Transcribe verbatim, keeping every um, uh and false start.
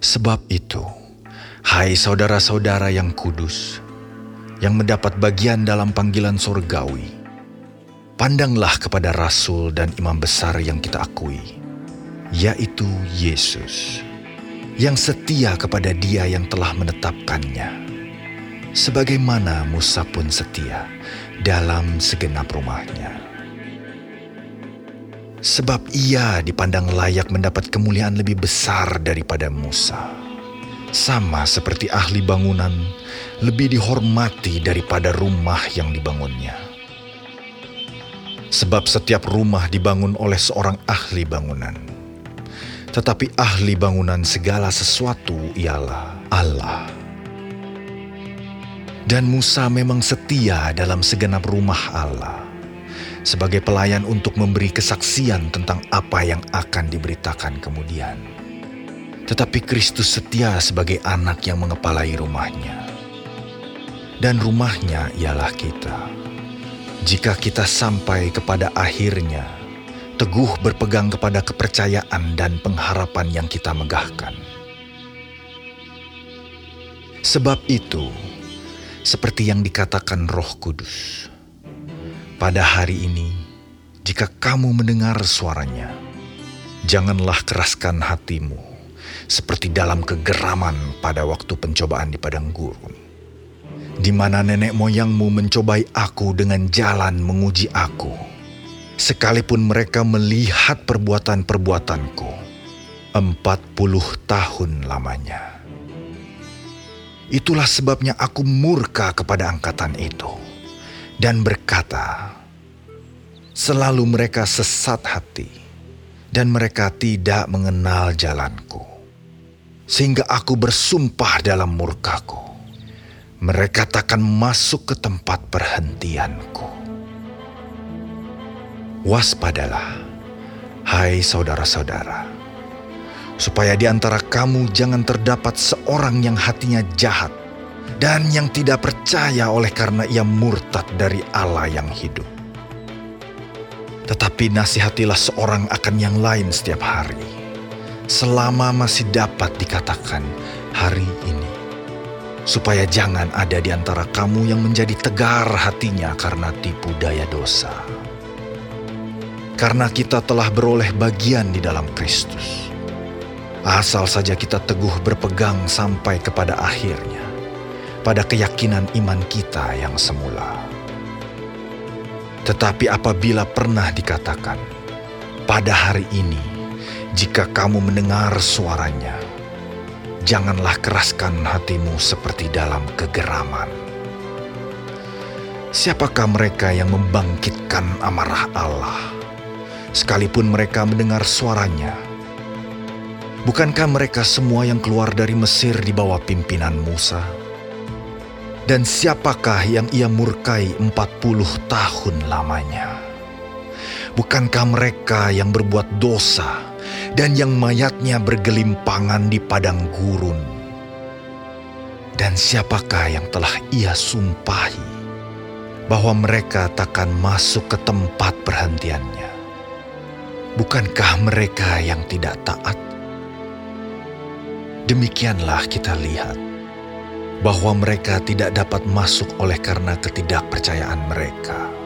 Sebab itu, hai saudara-saudara yang kudus, yang mendapat bagian dalam panggilan surgawi, pandanglah kepada Rasul dan Imam Besar yang kita akui, yaitu Yesus, yang setia kepada Dia yang telah menetapkannya, sebagaimana Musa pun setia dalam segenap rumahnya. Sebab ia dipandang layak mendapat kemuliaan lebih besar daripada Musa. Sama seperti ahli bangunan lebih dihormati daripada rumah yang dibangunnya. Sebab setiap rumah dibangun oleh seorang ahli bangunan. Tetapi ahli bangunan segala sesuatu ialah Allah. Dan Musa memang setia dalam segenap rumah Allah, sebagai pelayan untuk memberi kesaksian tentang apa yang akan diberitakan kemudian. Tetapi Kristus setia sebagai anak yang mengepalai rumahnya. Dan rumahnya ialah kita. Jika kita sampai kepada akhirnya, teguh berpegang kepada kepercayaan dan pengharapan yang kita megahkan. Sebab itu, seperti yang dikatakan Roh Kudus, pada hari ini, jika kamu mendengar suaranya, janganlah keraskan hatimu seperti dalam kegeraman pada waktu pencobaan di padang gurun, di mana nenek moyangmu mencobai aku dengan jalan menguji aku, sekalipun mereka melihat perbuatan-perbuatanku empat puluh tahun lamanya. Itulah sebabnya aku murka kepada angkatan itu dan berkata, selalu mereka sesat hati, dan mereka tidak mengenal jalanku. Sehingga aku bersumpah dalam murkaku, mereka takkan masuk ke tempat perhentianku. Waspadalah, hai saudara-saudara, supaya di antara kamu jangan terdapat seorang yang hatinya jahat, dan yang tidak percaya oleh karena ia murtad dari Allah yang hidup. Tetapi nasihatilah seorang akan yang lain setiap hari, selama masih dapat dikatakan hari ini, supaya jangan ada di antara kamu yang menjadi tegar hatinya karena tipu daya dosa. Karena kita telah beroleh bagian di dalam Kristus, asal saja kita teguh berpegang sampai kepada akhirnya, pada keyakinan iman kita yang semula. Tetapi apabila pernah dikatakan, pada hari ini, jika kamu mendengar suaranya, janganlah keraskan hatimu seperti dalam kegeraman. Siapakah mereka yang membangkitkan amarah Allah, sekalipun mereka mendengar suaranya? Bukankah mereka semua yang keluar dari Mesir di bawah pimpinan Musa? Dan siapakah yang ia murkai empat puluh tahun lamanya? Bukankah mereka yang berbuat dosa dan yang mayatnya bergelimpangan di padang gurun? Dan siapakah yang telah ia sumpahi bahwa mereka takkan masuk ke tempat perhentiannya? Bukankah mereka yang tidak taat? Demikianlah kita lihat bahwa mereka tidak dapat masuk oleh karena ketidakpercayaan mereka.